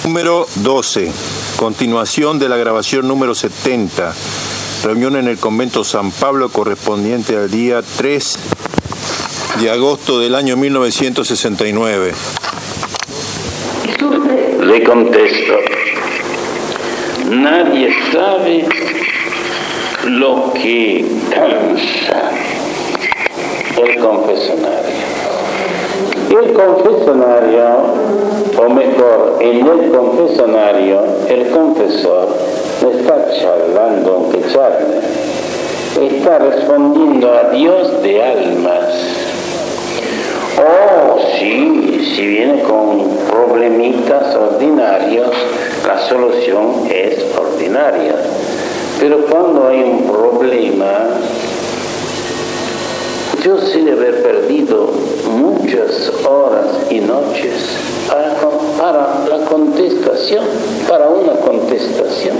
Número 12. Continuación de la grabación número 70. Reunión en el convento San Pablo correspondiente al día 3 de agosto del año 1969. Le contesto. Nadie sabe lo que cansa el confesionario. El confesionario, o mejor, en el confesionario, el confesor no está charlando aunque charle, está respondiendo a Dios de almas. Oh, sí, si viene con problemitas ordinarios, la solución es ordinaria. Pero cuando hay un problema, yo sé de haber perdido muchas horas y noches para la contestación, para una contestación.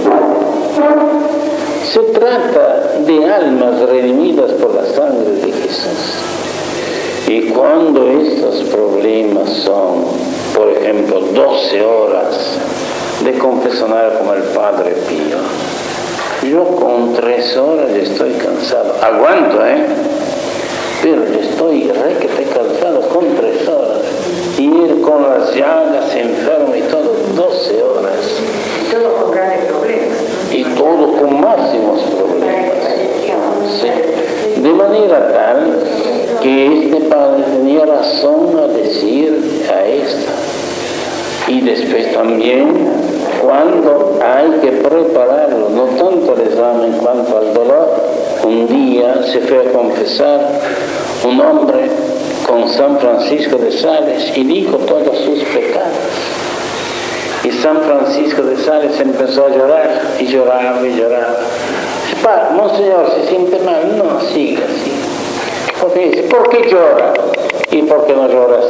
Se trata de almas redimidas por la sangre de Jesús. Y cuando estos problemas son, por ejemplo, 12 horas de confesionario como el Padre Pío, yo con 3 horas ya estoy cansado. Aguanto, pero yo estoy requete cansado con 3 horas. Y ir con las llagas, enfermo y todo, 12 horas. Y todo con grandes problemas. Y todo con máximos problemas. Sí. De manera tal que este padre tenía razón a decir a esta. Y después también, cuando hay que prepararlo, no tanto el examen cuanto al dolor, un día se fue a confesar un hombre con San Francisco de Sales y dijo todos sus pecados. Y San Francisco de Sales empezó a llorar, y lloraba y lloraba. Dice, monseñor, ¿se siente mal? No, siga. Porque dice, ¿por qué llora? ¿Y por qué no lloras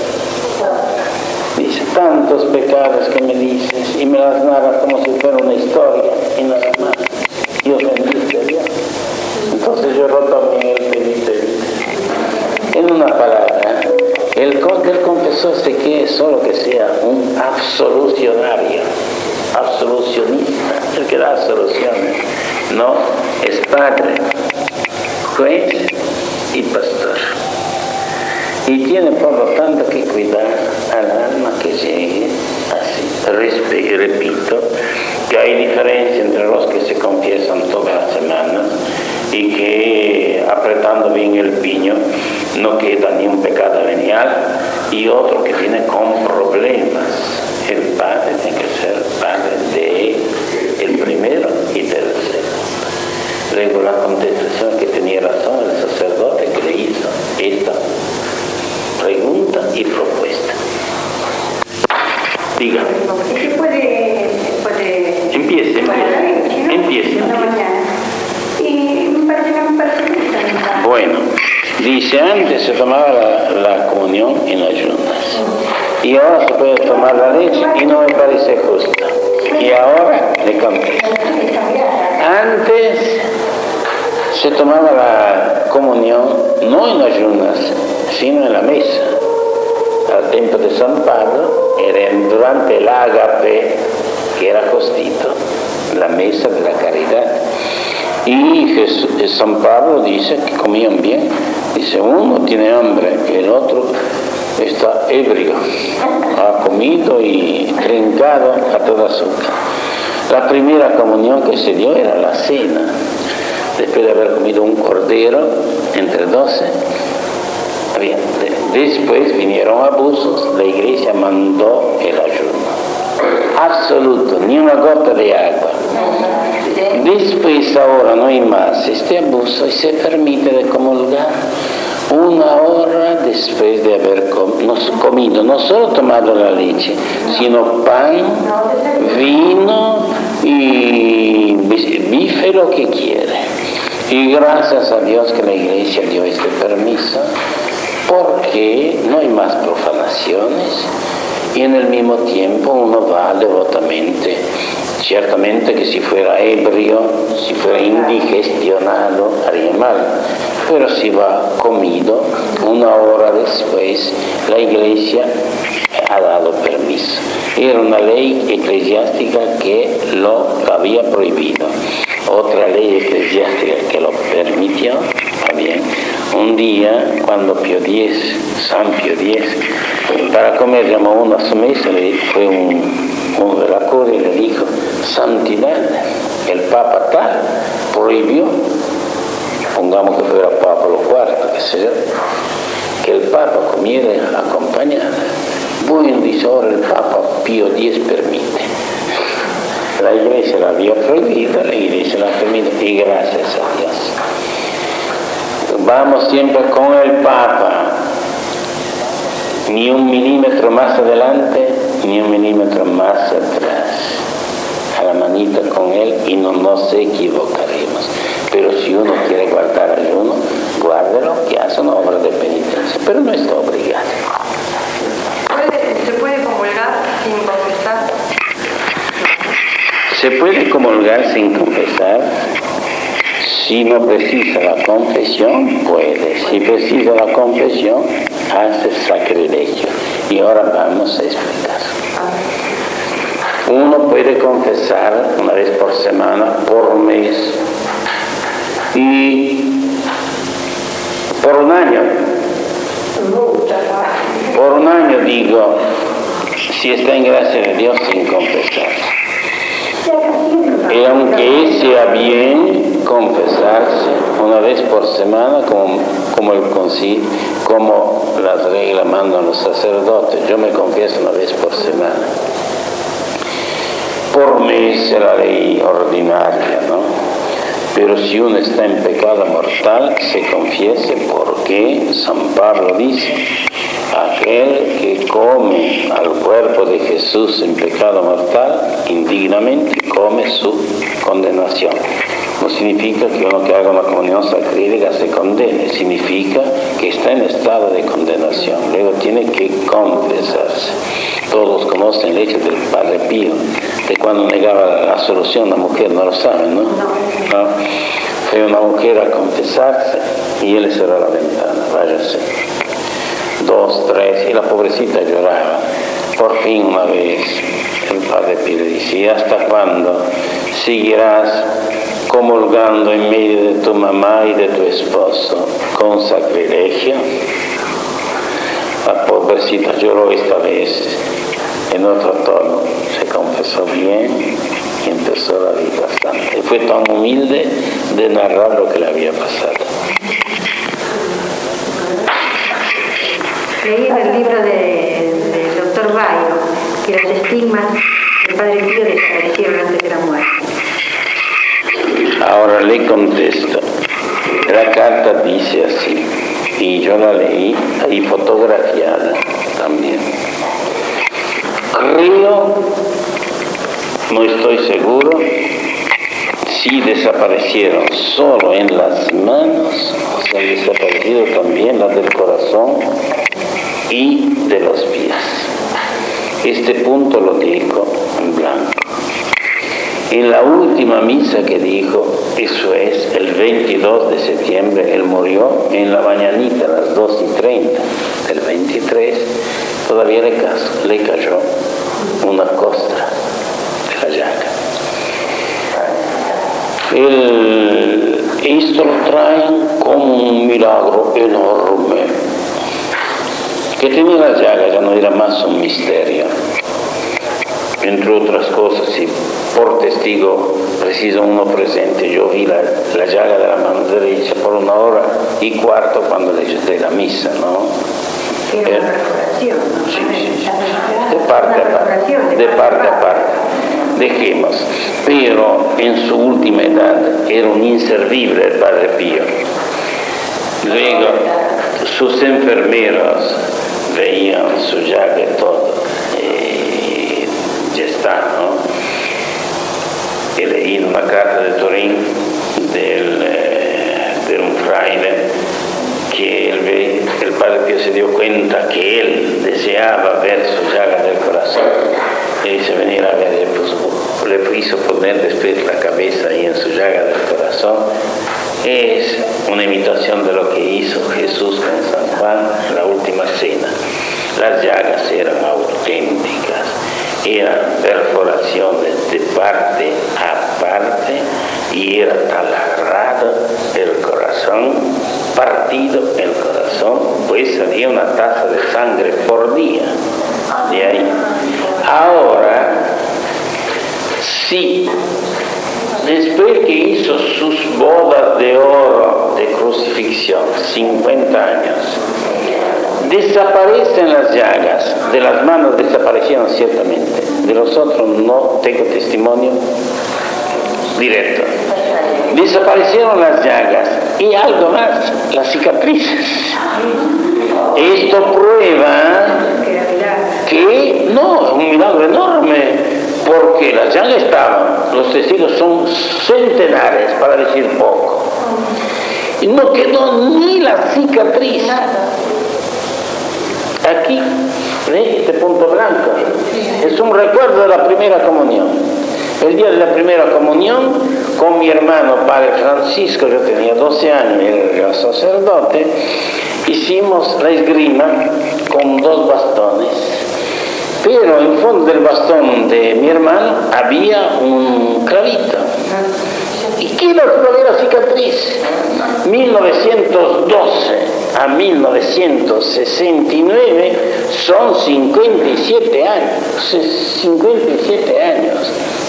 tú? Dice, tantos pecados que me dices y me las narras como si fuera una historia y nada más. Y ofendiste a Dios. Entonces lloró también el pedite. En una palabra, el confesor se quiere solo que sea un absolucionario, absolucionista, el que da soluciones. No, es padre, juez y pastor. Y tiene por lo tanto que cuidar al alma que llegue así. Repito que hay diferencia entre los que se confiesan todas las semanas y que apretando bien el piño no queda ni un pecado venial, y otro que viene con problemas. El padre tiene que ser padre de el primero y del segundo. Luego la contestación que tenía razón el sacerdote que le hizo esta pregunta y propuesta. Diga. ¿Se puede Empiece. Y me parece que Bueno, dice, antes se tomaba la comunión en ayunas, y ahora se puede tomar la leche, y no me parece justo. Y ahora le cambié. Antes se tomaba la comunión no en ayunas, sino en la mesa. Al tiempo de San Pablo era durante el ágape, que era costito, la mesa de la caridad. Y San Pablo dice que comían bien. Dice, uno tiene hambre y el otro está ebrio, ha comido y trincado a toda azúcar. La primera comunión que se dio era la cena, después de haber comido un cordero entre 12. Bien, después vinieron abusos, la iglesia mandó el ayuno absoluto, ni una gota de agua. Después ahora no hay más este abuso y se permite de comulgar 1 hora después de haber comido, no solo tomado la leche, sino pan, vino y bife, lo que quiere. Y gracias a Dios que la iglesia dio este permiso, porque no hay más profanaciones y en el mismo tiempo uno va devotamente. Ciertamente que si fuera ebrio, si fuera indigestionado, haría mal, pero si va comido, 1 hora después, la iglesia ha dado permiso. Era una ley eclesiástica que lo había prohibido. Otra ley eclesiástica que lo permitió, también. Un día, cuando San Pío X, para comer llamó uno a su mesa, fue uno de la corte y le dijo: santidad, el Papa tal prohibió, pongamos que fuera Pablo IV, que sé yo, que el Papa comiera acompañada. Bueno, dice, ahora el Papa Pío X permite. La Iglesia la había prohibido, la Iglesia la permite, y gracias a Dios. Vamos siempre con el Papa, ni un milímetro más adelante, ni un milímetro más atrás. A la manita con él y no nos equivocaremos. Pero si uno quiere guardar ayuno, guárdelo, que hace una obra de penitencia, pero no está obligado. ¿Se puede comulgar sin confesar? Se puede comulgar sin confesar. Si no precisa la confesión, puede. Si precisa la confesión, hace sacrilegio. Y ahora vamos a explicar. Uno puede confesar una vez por semana, por mes y por un año. Por un año, digo, si está en gracia de Dios, sin confesar. Y aunque sea bien confesarse una vez por semana, como las reglas mandan los sacerdotes, yo me confieso una vez por semana. Por mes es la ley ordinaria, ¿no? Pero si uno está en pecado mortal, se confiese, porque San Pablo dice: aquel que come al cuerpo de Jesús en pecado mortal, indignamente come su condenación. No significa que uno que haga una comunión sacrílega se condene, significa que está en estado de condenación, luego tiene que confesarse. Todos conocen el hecho del Padre Pío, de cuando negaba la absolución, la mujer, no lo saben, ¿no? ¿No? Fue una mujer a confesarse y él le cerró la ventana: váyase. 2, 3, y la pobrecita lloraba. Por fin una vez el Padre Pío le dice: ¿y hasta cuándo seguirás comulgando en medio de tu mamá y de tu esposo con sacrilegio? La pobrecita lloró esta vez en otro tono, se confesó bien y empezó la vida santa. Y fue tan humilde de narrar lo que le había pasado. Leí en el libro del doctor Bayo que los estigmas del Padre Pío desaparecieron antes de la muerte. Ahora le contesto. La carta dice así, y yo la leí ahí fotografiada también. Creo, no estoy seguro, si desaparecieron solo en las manos, o sea, desaparecido también las del corazón y de los pies. Este punto lo dijo en blanco. En la última misa que dijo, eso es el 22 de septiembre, él murió en la mañanita, a las 2:30 del 23, todavía le cayó una costra de la llaga. Esto lo traen como un milagro enorme. Que tenía la llaga ya no era más un misterio. Entre otras cosas, y por testigo preciso uno presente, yo vi la llaga de la mano derecha por 1 hora y cuarto cuando le hice la misa, ¿no? Era una perforación, ¿no? Sí. De parte a parte. Dejemos. Pero en su última edad era un inservible el Padre Pío. Luego, sus enfermeros veían su llaga y todo. Ya está, ¿no? He leído una carta de Turín de un fraile que el Padre Pío se dio cuenta que él deseaba ver su llaga del corazón y dice: venir a ver, le hizo poner después la cabeza ahí en su llaga del corazón. Es una imitación de lo que hizo Jesús con San Juan en la última cena. Las llagas eran auténticas, eran perforaciones de parte a parte y era taladrado el corazón, partido el corazón, pues había una taza de sangre por día. De ahí. Ahora, sí, después que hizo sus bodas de oro de crucifixión, 50 años, desaparecen las llagas, de las manos desaparecieron ciertamente, de los otros no tengo testimonio directo. Desaparecieron las llagas y algo más, las cicatrices. Esto prueba que no, es un milagro enorme, porque las llagas estaban, los testigos son centenares, para decir poco, y no quedó ni la cicatriz. Aquí, este punto blanco, es un recuerdo de la primera comunión. El día de la primera comunión, con mi hermano Padre Francisco, yo tenía 12 años, él era sacerdote, hicimos la esgrima con 2 bastones, pero en fondo del bastón de mi hermano había un clavito. ¿Y qué era la primera cicatriz? 1912 a 1969 son 57 años. 57 años.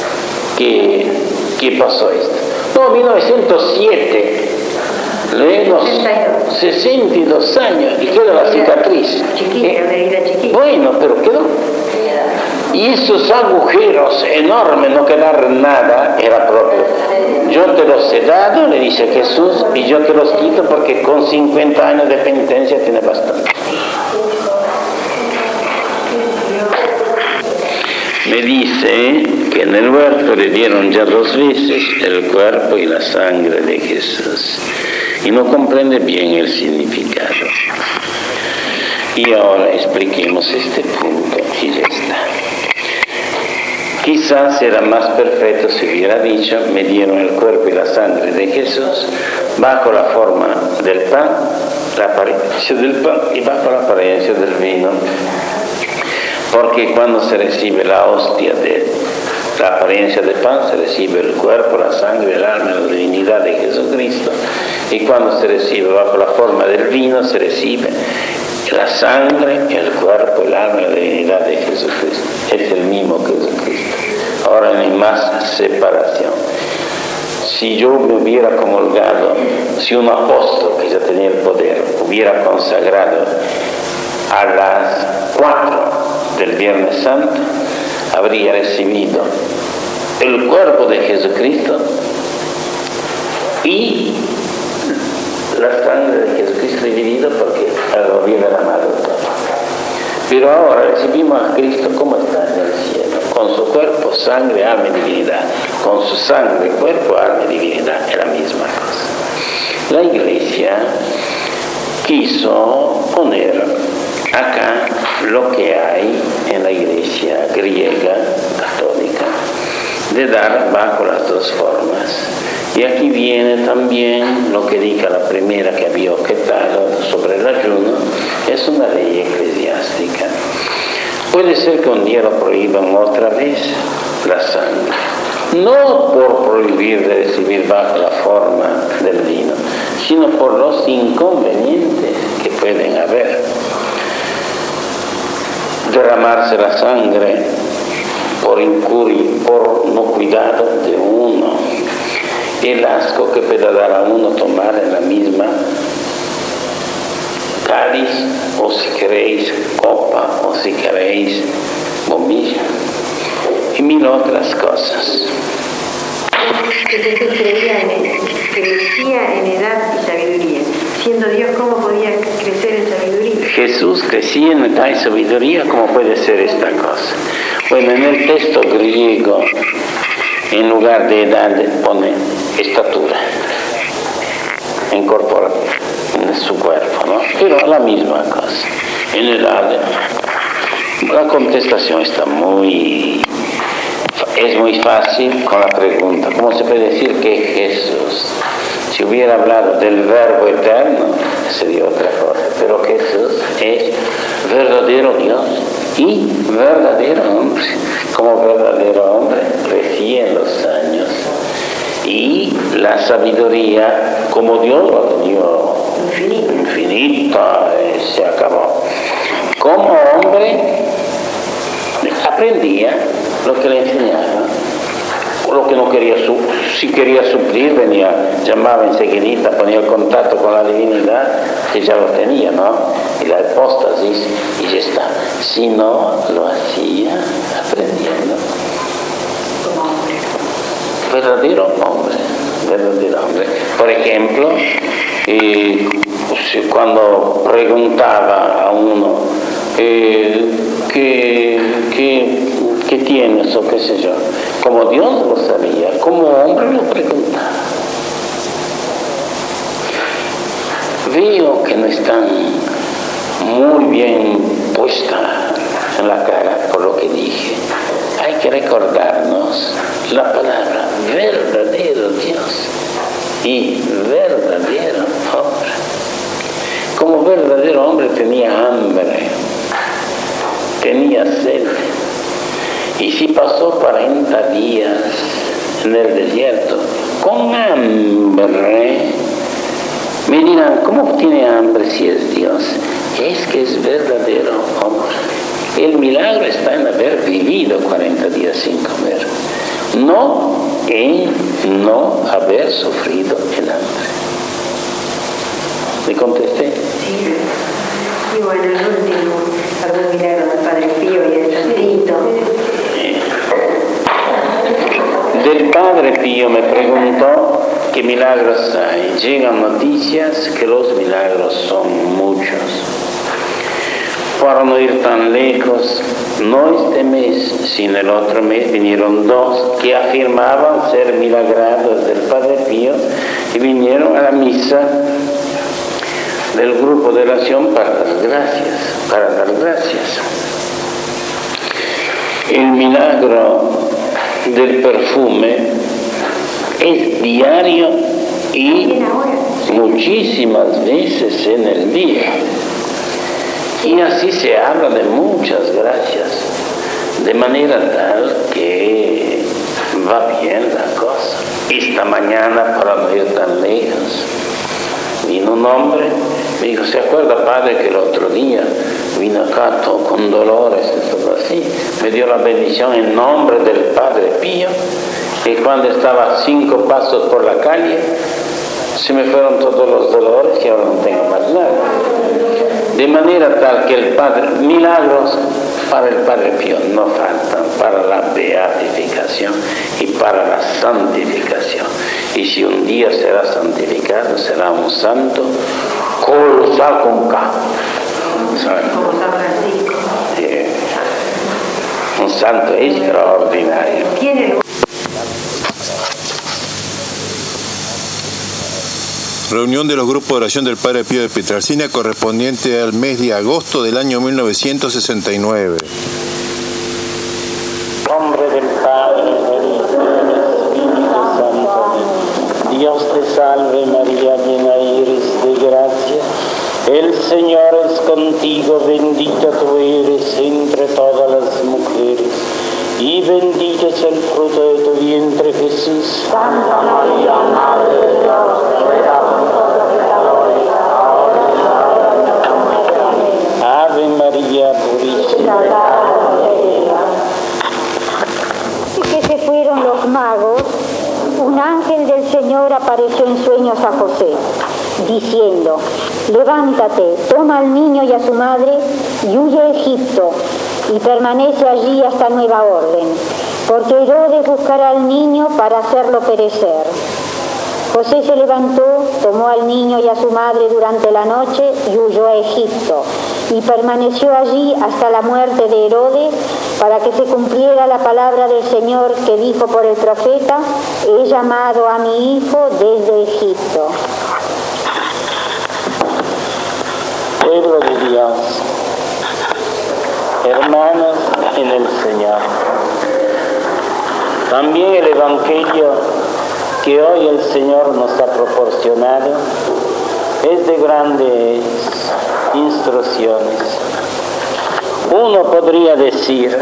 ¿Qué pasó esto? No, 1907. Luego 62 años y queda la cicatriz. Chiquita. Bueno, pero quedó. Y esos agujeros enormes, no quedar nada, era propio. Yo te los he dado, le dice Jesús, y yo te los quito porque con 50 años de penitencia tiene bastante. Me dice que en el huerto le dieron ya 2 veces el cuerpo y la sangre de Jesús. Y no comprende bien el significado. Y ahora expliquemos este punto y ya está. Quizás era más perfecto si hubiera dicho, me dieron el cuerpo y la sangre de Jesús bajo la forma del pan, la apariencia del pan y bajo la apariencia del vino. Porque cuando se recibe la hostia de la apariencia del pan, se recibe el cuerpo, la sangre, el alma, la divinidad de Jesucristo. Y cuando se recibe bajo la forma del vino, se recibe la sangre, el cuerpo, el alma, la divinidad de Jesucristo. Es el mismo Jesucristo. Ahora no hay más separación. Si yo me hubiera comulgado, si un apóstol que ya tenía el poder hubiera consagrado a las 4 del Viernes Santo, habría recibido el cuerpo de Jesucristo y la sangre de Jesucristo dividido, porque lo hubiera amado todo. Pero ahora recibimos a Cristo como está en el cielo, con su cuerpo, sangre, alma y divinidad. Con su sangre, cuerpo, alma y divinidad, es la misma cosa. La Iglesia quiso poner acá lo que hay en la Iglesia griega, católica, de dar bajo las 2 formas. Y aquí viene también lo que dice la primera que había objetado sobre el ayuno, es una ley eclesiástica. Puede ser que un día lo prohíban otra vez la sangre, no por prohibir de recibir bajo la forma del vino, sino por los inconvenientes que pueden haber. Derramarse la sangre por no cuidado de uno, el asco que pueda dar a uno tomar en la misma cáliz, o si queréis copa, o si queréis bombilla, y 1000 otras cosas. Jesús crecía en edad y sabiduría. Siendo Dios, ¿cómo podía crecer en sabiduría? Jesús crecía en edad y sabiduría, ¿cómo puede ser esta cosa? Bueno, en el texto griego, en lugar de edad pone estatura, incorpora en su cuerpo, ¿no? Pero la misma cosa. En edad, la contestación es muy fácil con la pregunta. ¿Cómo se puede decir que Jesús, si hubiera hablado del verbo eterno, sería otra cosa? pero Jesús es verdadero Dios y verdadero hombre. Como verdadero hombre crecía en los años y la sabiduría como Dios lo tenía infinita, se acabó. Como hombre aprendía lo que le enseñaba, lo que no quería, si quería suplir, venía, llamaba enseguida, ponía el contacto con la divinidad, que ya lo tenía, ¿no? Y la hipóstasis, y ya está. Si no, lo hacía aprendiendo. Verdadero hombre. Por ejemplo, cuando preguntaba a uno ¿qué tienes o qué sé yo, como Dios lo sabía, como hombre lo preguntaba. Veo que no están muy bien puesta en la cara por lo que dije. Hay que recordarnos la palabra verdadero Dios y verdadero hombre. Como verdadero hombre tenía hambre, tenía sed, y si pasó 40 días en el desierto con hambre, me dirán, ¿cómo tiene hambre si es Dios? Es que es verdadero hombre. El milagro está en haber vivido 40 días sin comer, no en no haber sufrido el hambre. ¿Le contesté? Sí. Y bueno, el último, algún milagro del Padre Pío y del Santito. Del Padre Pío me preguntó qué milagros hay. Llegan noticias que los milagros son muchos. Para no ir tan lejos, no este mes, sino el otro mes, vinieron dos que afirmaban ser milagrados del Padre Pío y vinieron a la misa del grupo de oración para dar gracias. El milagro del perfume es diario y muchísimas veces en el día. Y así se habla de muchas gracias, de manera tal que va bien la cosa. Esta mañana, para no ir tan lejos, vino un hombre, me dijo, ¿se acuerda, padre, que el otro día vino acá todo con dolores y todo así? Me dio la bendición en nombre del Padre Pío, y cuando estaba 5 pasos por la calle, se me fueron todos los dolores y ahora no tengo más nada. De manera tal que el Padre, milagros para el Padre Pío no faltan, para la beatificación y para la santificación. Y si un día será santificado, será un santo colosal con K. Como San Francisco. Un santo extraordinario. Reunión de los grupos de oración del Padre Pío de Pietrelcina correspondiente al mes de agosto del año 1969. Nombre del Padre, del Hijo y del Espíritu Santo. Dios te salve María, llena eres de gracia. El Señor es contigo, bendita tú eres entre todas las mujeres, y bendito es el fruto de tu vientre, Jesús. Santa María, Madre de Dios, ruega por nosotros pecadores, ahora y en la hora de nuestra muerte. Amén. Ave María purísima. Que se fueron los magos, un ángel del Señor apareció en sueños a José, diciendo: levántate, toma al niño y a su madre y huye a Egipto, y permanece allí hasta nueva orden, porque Herodes buscará al niño para hacerlo perecer. José se levantó, tomó al niño y a su madre durante la noche y huyó a Egipto, y permaneció allí hasta la muerte de Herodes, para que se cumpliera la palabra del Señor que dijo por el profeta: he llamado a mi hijo desde Egipto. Pueblo de Dios, hermanos en el Señor, también el Evangelio que hoy el Señor nos ha proporcionado es de grande instrucciones. Uno podría decir,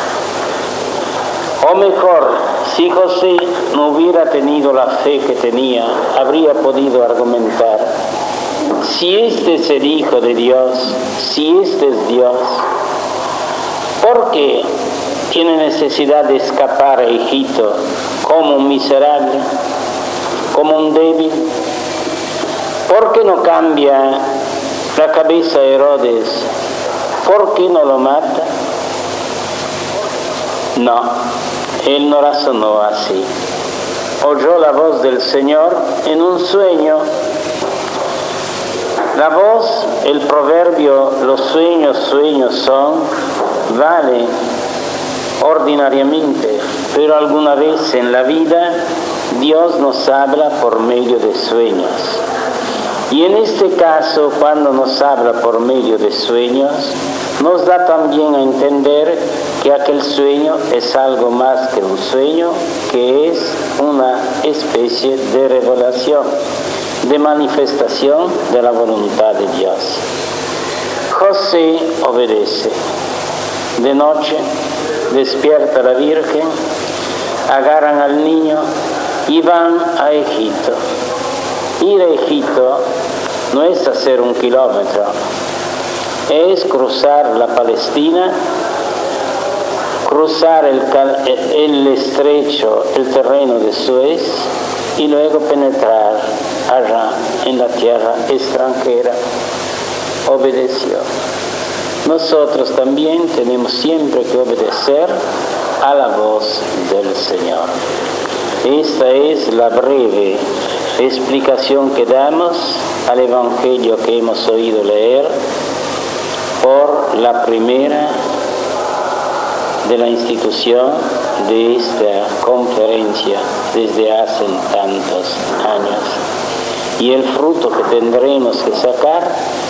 o mejor, si José no hubiera tenido la fe que tenía, habría podido argumentar, si este es el Hijo de Dios, si este es Dios, ¿por qué tiene necesidad de escapar a Egipto como un miserable, como un débil? ¿Por qué no cambia la cabeza de Herodes? ¿Por qué no lo mata? No, él no razonó así. Oyó la voz del Señor en un sueño. La voz, el proverbio, los sueños, sueños son, vale ordinariamente, pero alguna vez en la vida Dios nos habla por medio de sueños. Y en este caso, cuando nos habla por medio de sueños, nos da también a entender que aquel sueño es algo más que un sueño, que es una especie de revelación, de manifestación de la voluntad de Dios. José obedece. De noche despierta la Virgen, agarran al niño y van a Egipto. Ir a Egipto no es hacer 1 kilómetro, es cruzar la Palestina, cruzar el estrecho, el terreno de Suez y luego penetrar allá en la tierra extranjera. Obedeció. Nosotros también tenemos siempre que obedecer a la voz del Señor. Esta es la breve explicación que damos al Evangelio que hemos oído leer por la primera de la institución de esta conferencia desde hace tantos años. Y el fruto que tendremos que sacar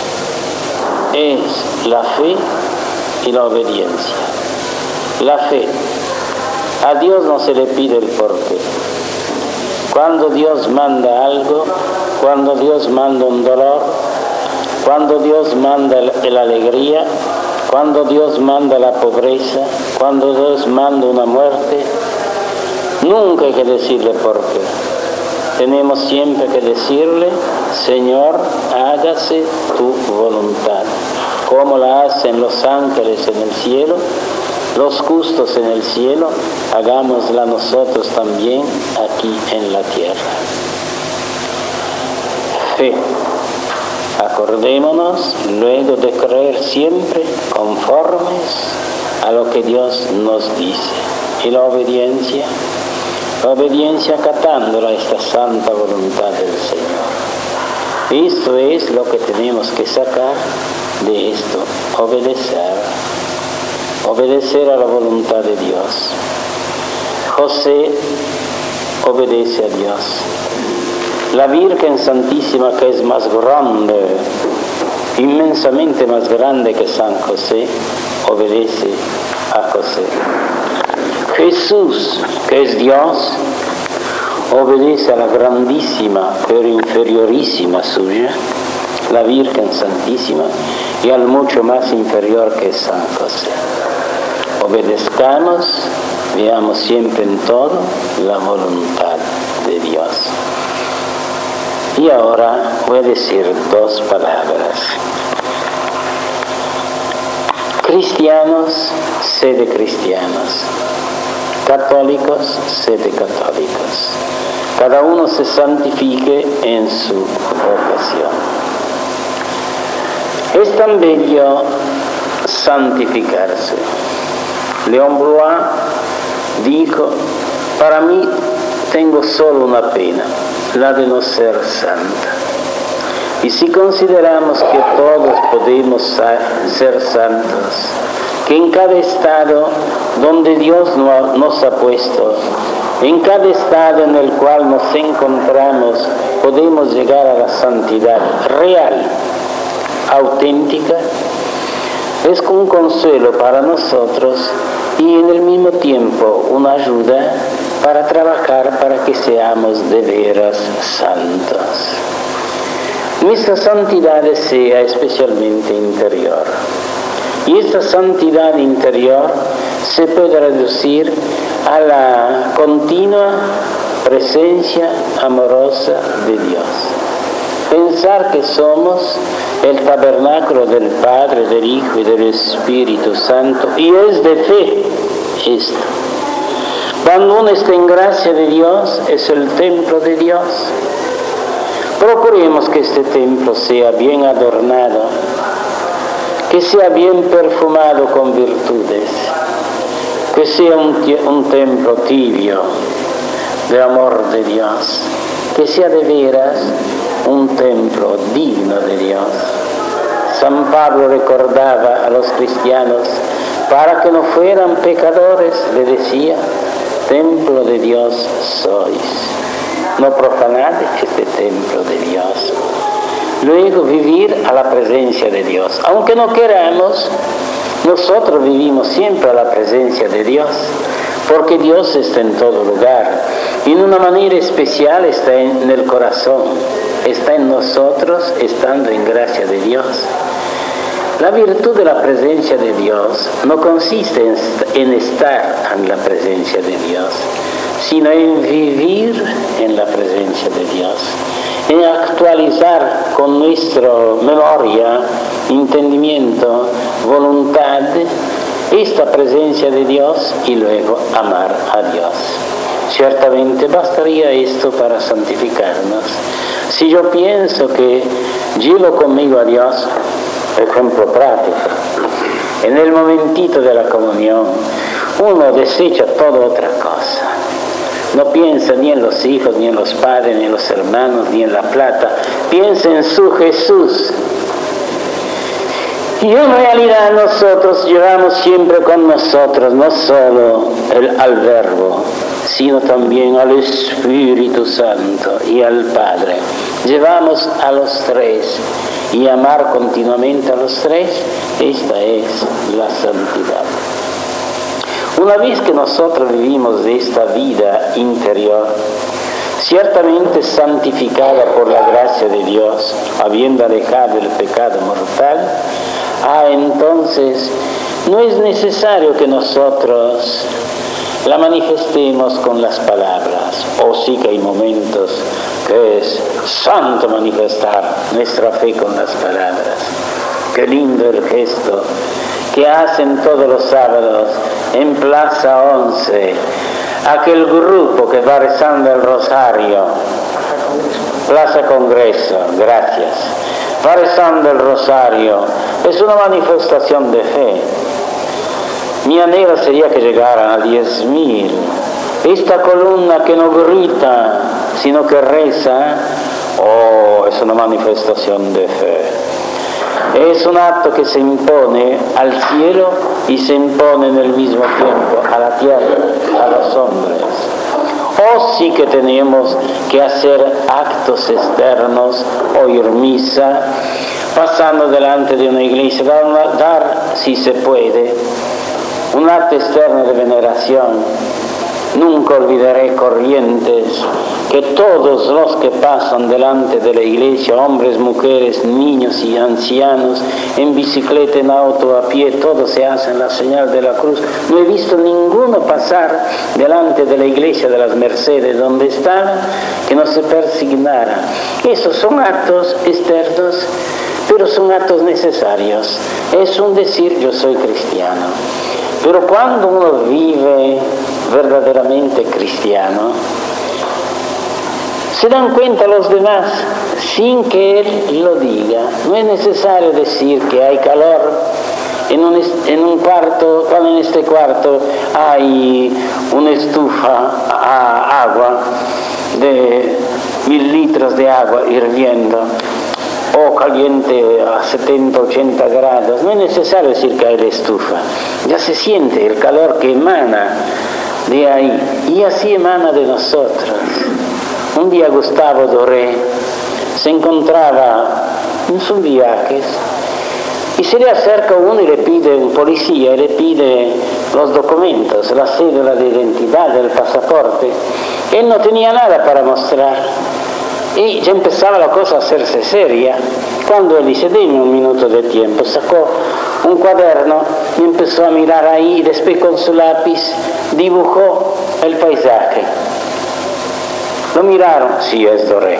es la fe y la obediencia. La fe. A Dios no se le pide el porqué. Cuando Dios manda algo, cuando Dios manda un dolor, cuando Dios manda la alegría, cuando Dios manda la pobreza, cuando Dios manda una muerte, nunca hay que decirle por qué. Tenemos siempre que decirle, Señor, hágase tu voluntad, como la hacen los ángeles en el cielo, los justos en el cielo, hagámosla nosotros también aquí en la tierra. Fe. Acordémonos luego de creer siempre conformes a lo que Dios nos dice. Y la obediencia acatándola a esta santa voluntad del Señor. Esto es lo que tenemos que sacar de esto, obedecer a la voluntad de Dios. José obedece a Dios. La Virgen Santísima, que es más grande, inmensamente más grande que San José, obedece a José. Jesús, que es Dios, obedece a la grandísima pero inferiorísima suya, la Virgen Santísima, y al mucho más inferior que es San José. Obedezcamos, veamos siempre en todo la voluntad de Dios. Y ahora voy a decir 2 palabras. Cristianos, sé de cristianos. Católicos, sé de católicos. Cada uno se santifique en su vocación. Es tan bello santificarse. León Blois dijo, para mí tengo solo una pena, la de no ser santa. Y si consideramos que todos podemos ser santos, que en cada estado donde Dios nos ha puesto, en cada estado en el cual nos encontramos, podemos llegar a la santidad real, auténtica, es un consuelo para nosotros y en el mismo tiempo una ayuda para trabajar para que seamos de veras santos. nuestra santidad sea especialmente interior. Y esta santidad interior se puede reducir a la continua presencia amorosa de Dios. Pensar que somos el tabernáculo del Padre, del Hijo y del Espíritu Santo, y es de fe esto. Cuando uno está en gracia de Dios, es el templo de Dios. Procuremos que este templo sea bien adornado, que sea bien perfumado con virtudes, que sea un templo tibio de amor de Dios, que sea de veras un templo digno de Dios. San Pablo recordaba a los cristianos, para que no fueran pecadores, le decía, templo de Dios sois. No profanad este templo de Dios. Luego vivir a la presencia de Dios. Aunque no queramos, nosotros vivimos siempre a la presencia de Dios, porque Dios está en todo lugar. Y en una manera especial está en el corazón, está en nosotros, estando en gracia de Dios. La virtud de la presencia de Dios no consiste en estar en la presencia de Dios, sino en vivir en la presencia de Dios, en actualizar con nuestra memoria, entendimiento, voluntad, esta presencia de Dios y luego amar a Dios. Ciertamente bastaría esto para santificarnos. Si yo pienso que llevo conmigo a Dios, ejemplo práctico, en el momentito de la comunión, uno desecha toda otra cosa. No piensa ni en los hijos, ni en los padres, ni en los hermanos, ni en la plata. Piensa en su Jesús. Y en realidad nosotros llevamos siempre con nosotros no solo al Verbo, sino también al Espíritu Santo y al Padre. Llevamos a los tres, y amar continuamente a los tres, esta es la santidad. Una vez que nosotros vivimos de esta vida interior, ciertamente santificada por la gracia de Dios, habiendo alejado el pecado mortal, entonces no es necesario que nosotros la manifestemos con las palabras, o sí que hay momentos que es santo manifestar nuestra fe con las palabras. Qué lindo el gesto que hacen todos los sábados en Plaza 11, aquel grupo que va rezando el rosario, Plaza Congreso, gracias, va rezando el rosario, es una manifestación de fe. Mi anhelo sería que llegaran a 10.000. Esta columna que no grita, sino que reza, es una manifestación de fe. Es un acto que se impone al cielo y se impone en el mismo tiempo a la tierra, a los hombres. O sí que tenemos que hacer actos externos, oír misa, pasando delante de una iglesia, dar si se puede, un acto externo de veneración. Nunca olvidaré Corrientes, que todos los que pasan delante de la iglesia, hombres, mujeres, niños y ancianos, en bicicleta, en auto, a pie, todos se hacen la señal de la cruz. No he visto ninguno pasar delante de la iglesia de las Mercedes, donde estaba, que no se persignara. Esos son actos externos, pero son actos necesarios. Es un decir, yo soy cristiano. Pero cuando uno vive verdaderamente cristiano, se dan cuenta los demás sin que él lo diga. No es necesario decir que hay calor en un cuarto, cuando en este cuarto hay una estufa a agua de 1000 litros de agua hirviendo, o caliente a 70, 80 grados. No es necesario decir que hay la estufa. Ya se siente el calor que emana de ahí, y así emana de nosotros. Un día Gustavo Doré se encontraba en sus viajes y se le acerca uno y le pide, un policía, y le pide los documentos, la cédula de identidad, el pasaporte. Él no tenía nada para mostrar. Y ya empezaba la cosa a hacerse seria, cuando él dice, dime un minuto de tiempo. Sacó un cuaderno y empezó a mirar ahí, y después con su lápiz dibujó el paisaje. Lo miraron, sí, es Doré,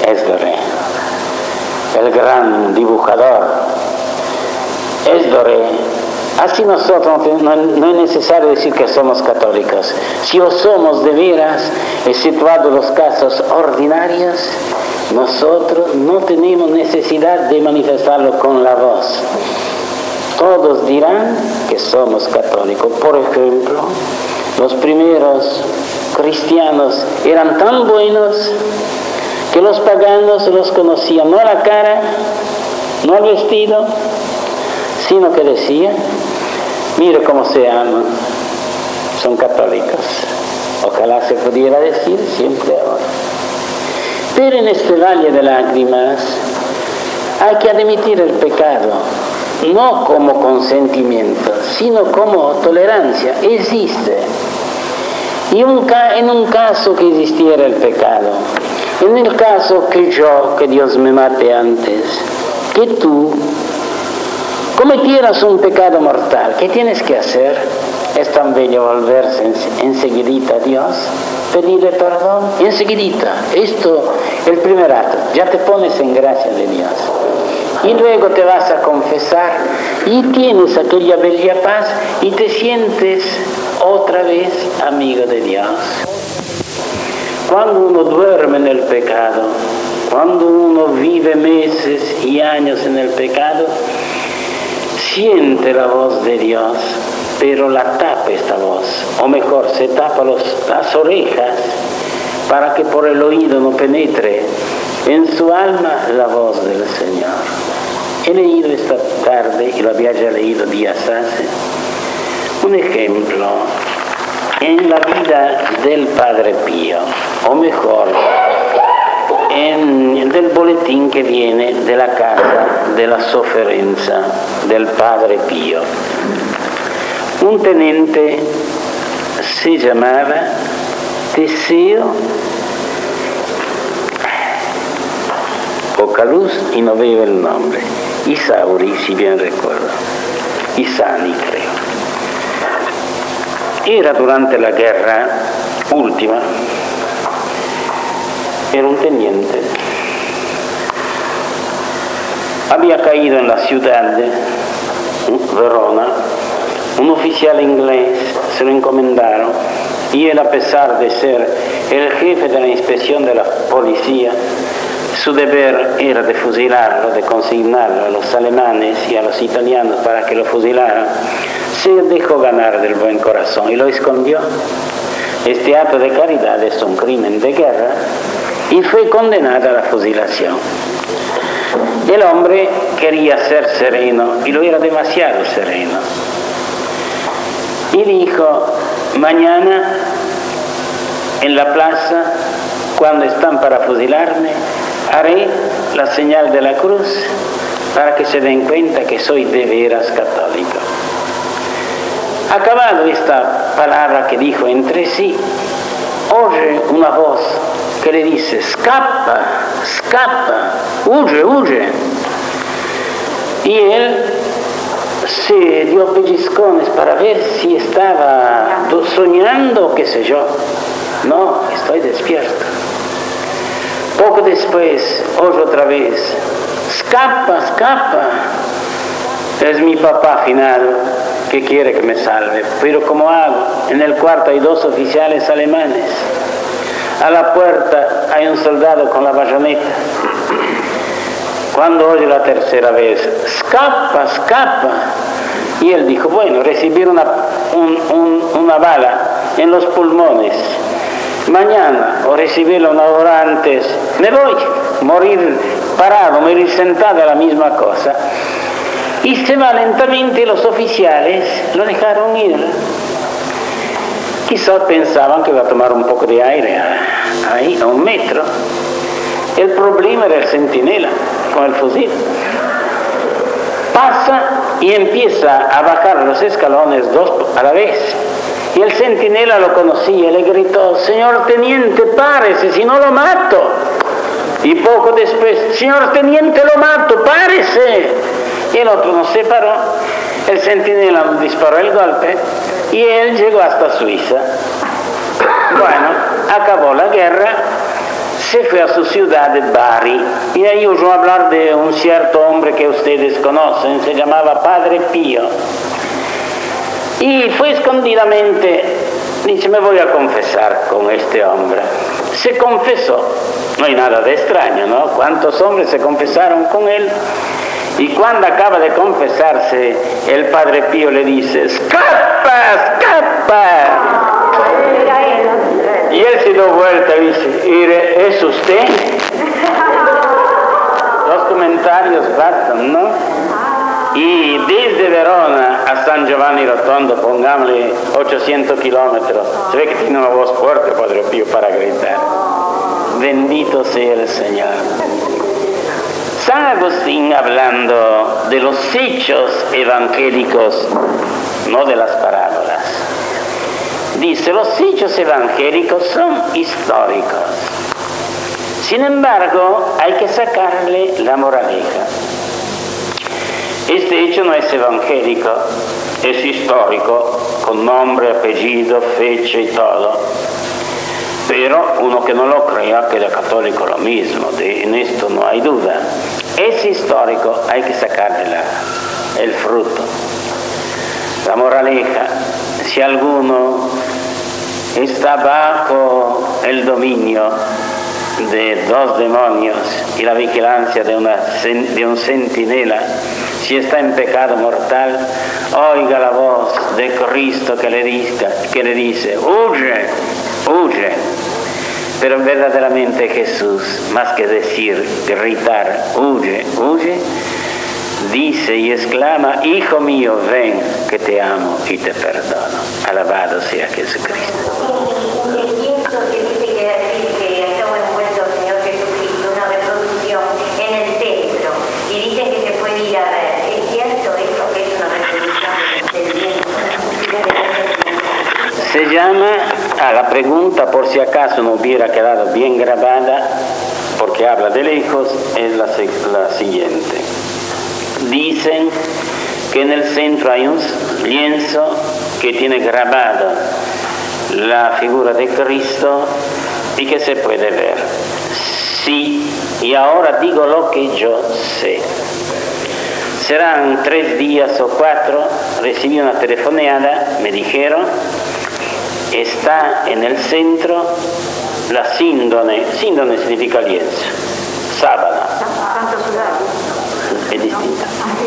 el gran dibujador, es Doré. Así nosotros no es necesario decir que somos católicos. Si lo somos de veras, exceptuando los casos ordinarios, nosotros no tenemos necesidad de manifestarlo con la voz. Todos dirán que somos católicos. Por ejemplo, los primeros cristianos eran tan buenos que los paganos los conocían no a la cara, no al vestido, sino que decían, mire cómo se aman, son católicos. Ojalá se pudiera decir siempre ahora. Pero en este valle de lágrimas hay que admitir el pecado, no como consentimiento, sino como tolerancia. Existe. Y en un caso que existiera el pecado, en el caso que Dios me mate antes, que tú cometieras un pecado mortal, ¿qué tienes que hacer? Es tan bello volverse enseguidita a Dios, pedirle perdón, enseguidita. Esto, el primer acto, ya te pones en gracia de Dios. Y luego te vas a confesar y tienes aquella bella paz y te sientes otra vez amigo de Dios. Cuando uno duerme en el pecado, cuando uno vive meses y años en el pecado, siente la voz de Dios, pero la tapa esta voz, o mejor, se tapa las orejas para que por el oído no penetre en su alma la voz del Señor. He leído esta tarde, y lo había ya leído días hace, un ejemplo en la vida del Padre Pío, o mejor, del boletín que viene de la casa de la sofferenza del Padre Pío. Un tenente se llamaba Teseo, poca luz y no veo el nombre, Isauri, si bien recuerdo, Isani creo. Era durante la guerra última, era un teniente, había caído en la ciudad de Verona, un oficial inglés se lo encomendaron y él, a pesar de ser el jefe de la inspección de la policía, su deber era de fusilarlo, de consignarlo a los alemanes y a los italianos para que lo fusilaran. Se dejó ganar del buen corazón y lo escondió. Este acto de caridad es un crimen de guerra y fue condenado a la fusilación. El hombre quería ser sereno y lo era demasiado sereno. Y dijo, mañana en la plaza, cuando están para fusilarme, haré la señal de la cruz para que se den cuenta que soy de veras católico. Acabado esta palabra que dijo entre sí, oye una voz que le dice, escapa, escapa, huye, huye. Y él se dio pellizcones para ver si estaba soñando o qué sé yo. No, estoy despierto. Poco después, oye otra vez, escapa, escapa. Es mi papá final que quiere que me salve. Pero ¿cómo hago? En el cuarto hay 2 oficiales alemanes. A la puerta hay un soldado con la bayoneta. Cuando oye la tercera vez, escapa, escapa. Y él dijo, bueno, recibir una bala en los pulmones. Mañana, o recibirla una hora antes, me voy, morir parado, morir sentado, la misma cosa. Y se va lentamente, los oficiales lo dejaron ir. Quizás pensaban que iba a tomar un poco de aire ahí, a 1 metro. El problema era el centinela con el fusil. Pasa y empieza a bajar los escalones 2 a la vez. Y el centinela lo conocía, le gritó, señor teniente, párese, si no lo mato. Y poco después, señor teniente, lo mato, párese. Y el otro no se paró. El centinela disparó el golpe y él llegó hasta Suiza. Bueno, acabó la guerra, se fue a su ciudad de Bari y ahí oyó hablar de un cierto hombre que ustedes conocen, se llamaba Padre Pío. Y fue escondidamente, dice, me voy a confesar con este hombre. Se confesó, no hay nada de extraño, ¿no? ¿Cuántos hombres se confesaron con él? Y cuando acaba de confesarse, el Padre Pío le dice, ¡escapa, escapa! Y él se dio vuelta y dice, ¿es usted? Los comentarios bastan, ¿no? Y desde Verona a San Giovanni Rotondo, pongámosle 800 kilómetros, se ve que tiene una voz fuerte, Padre Pío, para gritar. Bendito sea el Señor. San Agustín, hablando de los hechos evangélicos, no de las parábolas, dice, los hechos evangélicos son históricos. Sin embargo, hay que sacarle la moraleja. Este hecho no es evangélico, es histórico, con nombre, apellido, fecha y todo. Pero uno que no lo crea queda católico lo mismo, en esto no hay duda. Es histórico, hay que sacarle el fruto. La moraleja, si alguno está bajo el dominio de dos demonios y la vigilancia de un centinela, si está en pecado mortal, oiga la voz de Cristo que le dice, huye, huye. Pero verdaderamente Jesús, más que decir, gritar, huye, huye, dice y exclama, hijo mío, ven, que te amo y te perdono. Alabado sea Jesucristo. Se llama, a la pregunta, por si acaso no hubiera quedado bien grabada, porque habla de lejos, es la siguiente. Dicen que en el centro hay un lienzo que tiene grabado la figura de Cristo y que se puede ver. Sí, y ahora digo lo que yo sé. Serán 3 días o 4, recibí una telefoneada, me dijeron, está en el centro la síndone significa lienzo, sábana. Es distinto.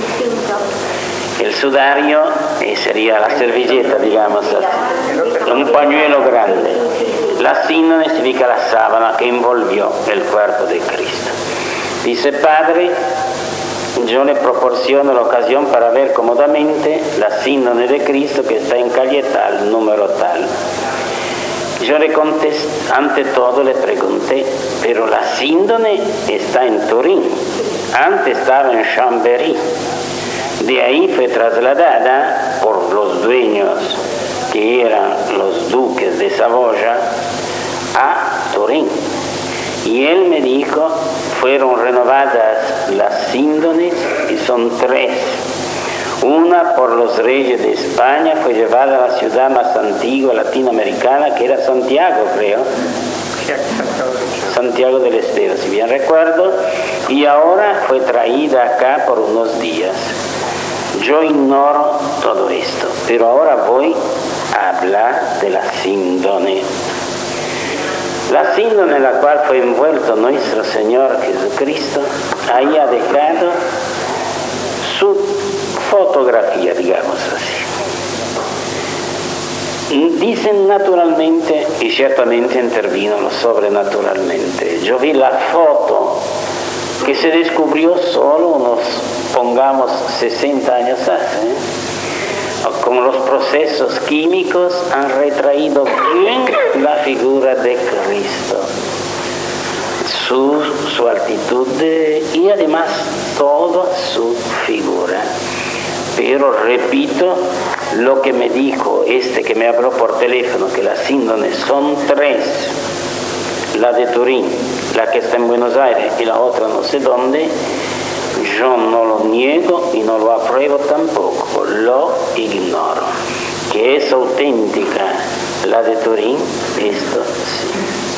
El sudario sería la servilleta, digamos, un pañuelo grande. La síndone significa la sábana que envolvió el cuerpo de Cristo. Dice, Padre, yo le proporciono la ocasión para ver cómodamente la síndone de Cristo que está en calle tal, número tal. Yo le contesté, ante todo le pregunté, pero la síndone está en Turín, antes estaba en Chambéry. De ahí fue trasladada por los dueños, que eran los duques de Saboya, a Turín. Y él me dijo, fueron renovadas las síndones y son 3. Una por los reyes de España, fue llevada a la ciudad más antigua latinoamericana, que era Santiago, creo. Santiago del Estero, si bien recuerdo. Y ahora fue traída acá por unos días. Yo ignoro todo esto, pero ahora voy a hablar de la síndone. La síndone en la cual fue envuelto nuestro Señor Jesucristo, ahí ha dejado su fotografía, digamos así. Dicen naturalmente, y ciertamente intervino lo sobrenaturalmente. Yo vi la foto que se descubrió solo unos, pongamos, 60 años hace. Con los procesos químicos han retraído bien la figura de Cristo, su altitud y además toda su figura. Pero repito lo que me dijo que me habló por teléfono, que las síndones son 3, la de Turín, la que está en Buenos Aires y la otra no sé dónde, yo no lo niego y no lo apruebo tampoco, lo ignoro. Que es auténtica la de Turín, esto sí.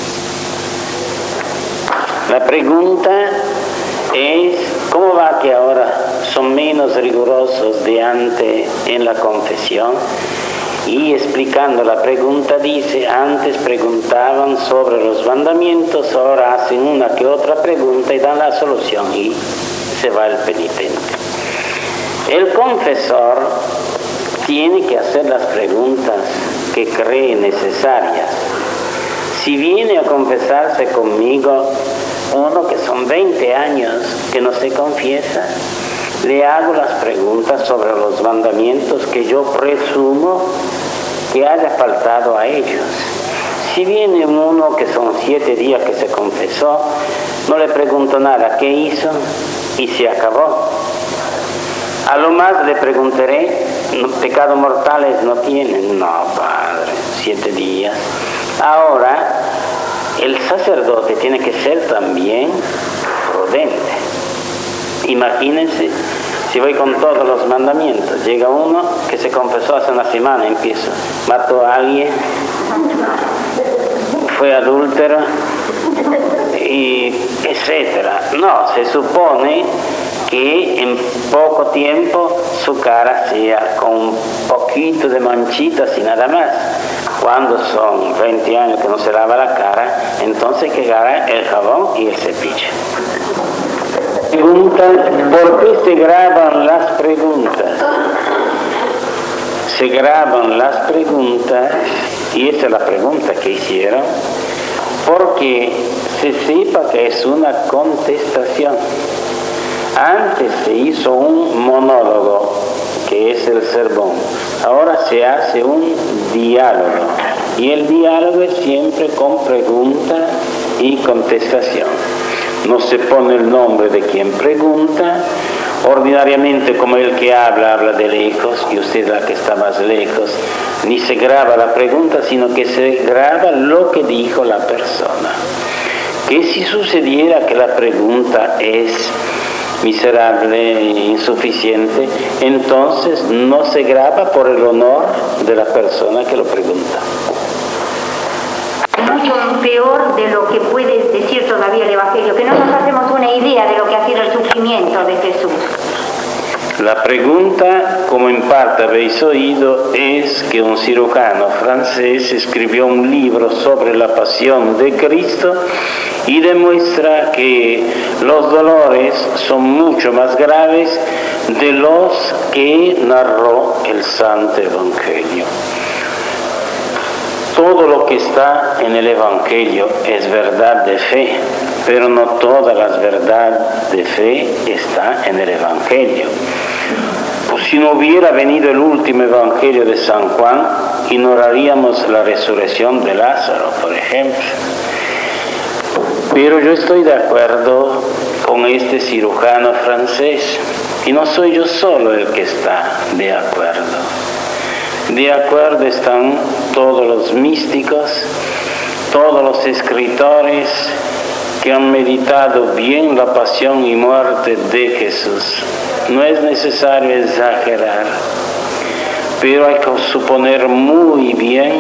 La pregunta es, ¿cómo va que ahora son menos rigurosos de antes en la confesión? Y explicando la pregunta dice, antes preguntaban sobre los mandamientos, ahora hacen una que otra pregunta y dan la solución y se va el penitente. El confesor tiene que hacer las preguntas que cree necesarias. Si viene a confesarse conmigo uno que son 20 años que no se confiesa, le hago las preguntas sobre los mandamientos que yo presumo que haya faltado a ellos. Si viene uno que son 7 días que se confesó, no le pregunto nada, ¿qué hizo? Y se acabó. A lo más le preguntaré, ¿pecados mortales no tienen? No, padre, 7 días. Ahora, el sacerdote tiene que ser también prudente. Imagínense, si voy con todos los mandamientos, llega uno que se confesó hace una semana, empiezo, mató a alguien, fue adúltero, y etcétera. No, se supone que en poco tiempo su cara sea con un poquito de manchitas y nada más. Cuando son 20 años que no se lava la cara, entonces que agarra el jabón y el cepillo. Preguntan, ¿por qué se graban las preguntas? Se graban las preguntas, y esa es la pregunta que hicieron, porque se sepa que es una contestación. Antes se hizo un monólogo, que es el sermón. Ahora se hace un diálogo. Y el diálogo es siempre con pregunta y contestación. No se pone el nombre de quien pregunta. Ordinariamente, como el que habla de lejos, y usted es la que está más lejos, ni se graba la pregunta, sino que se graba lo que dijo la persona. Que si sucediera que la pregunta es miserable e insuficiente, entonces no se graba por el honor de la persona que lo pregunta. Mucho peor de lo que puede decir todavía el Evangelio, que no nos hacemos una idea de lo que ha sido el sufrimiento de Jesús. La pregunta, como en parte habéis oído, es que un cirujano francés escribió un libro sobre la pasión de Cristo y demuestra que los dolores son mucho más graves de los que narró el Santo Evangelio. Todo lo que está en el Evangelio es verdad de fe, pero no todas las verdades de fe están en el Evangelio. Pues si no hubiera venido el último Evangelio de San Juan, ignoraríamos la resurrección de Lázaro, por ejemplo. Pero yo estoy de acuerdo con este cirujano francés, y no soy yo solo el que está de acuerdo. De acuerdo están todos los místicos, todos los escritores que han meditado bien la pasión y muerte de Jesús. No es necesario exagerar, pero hay que suponer muy bien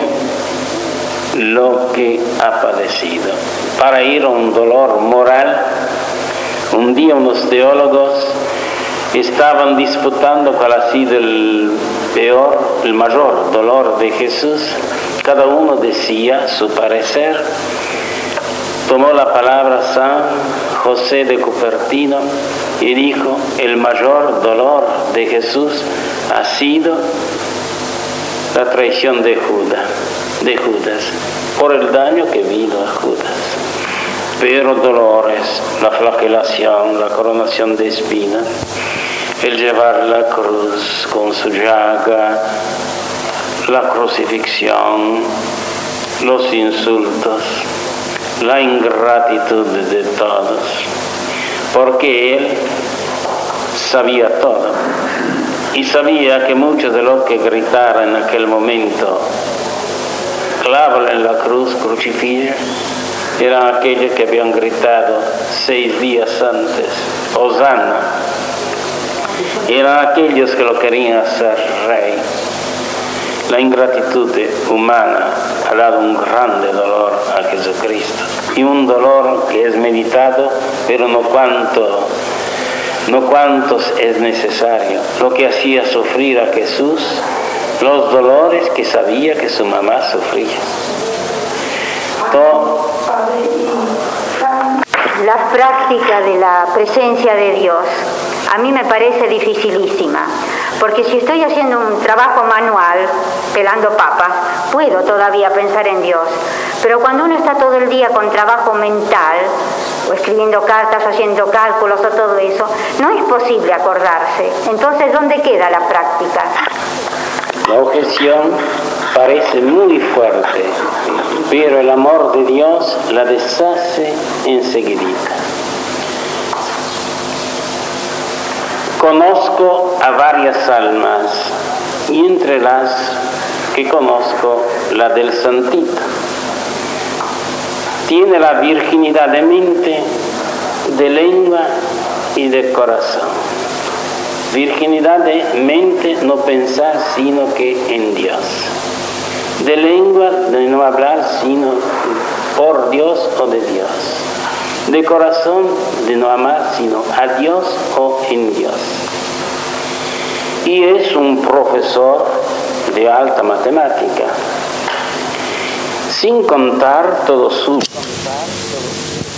lo que ha padecido. Para ir a un dolor moral, un día unos teólogos estaban disputando cuál ha sido el mayor dolor de Jesús. Cada uno decía su parecer. Tomó la palabra San José de Cupertino y dijo: el mayor dolor de Jesús ha sido la traición de Judas, por el daño que vino a Judas. Pero dolores, la flagelación, la coronación de espinas, el llevar la cruz con su llaga, la crucifixión, los insultos, la ingratitud de todos, porque él sabía todo y sabía que muchos de los que gritaran en aquel momento: clávalo en la cruz, crucifícalo, Eran aquellos que habían gritado 6 días antes, Hosanna. Eran aquellos que lo querían hacer rey. La ingratitud humana ha dado un grande dolor a Jesucristo, y un dolor que es meditado, pero no cuantos es necesario. Lo que hacía sufrir a Jesús, los dolores que sabía que su mamá sufría. La práctica de la presencia de Dios a mí me parece dificilísima, porque si estoy haciendo un trabajo manual, pelando papas, puedo todavía pensar en Dios, pero cuando uno está todo el día con trabajo mental, o escribiendo cartas, haciendo cálculos o todo eso, no es posible acordarse. Entonces, ¿dónde queda la práctica? La objeción parece muy fuerte, pero el amor de Dios la deshace enseguidita. Conozco a varias almas, y entre las que conozco, la del Santito. Tiene la virginidad de mente, de lengua y de corazón. Virginidad de mente, no pensar sino que en Dios. De lengua, de no hablar sino por Dios o de Dios. De corazón, de no amar sino a Dios o en Dios. Y es un profesor de alta matemática, sin contar todo su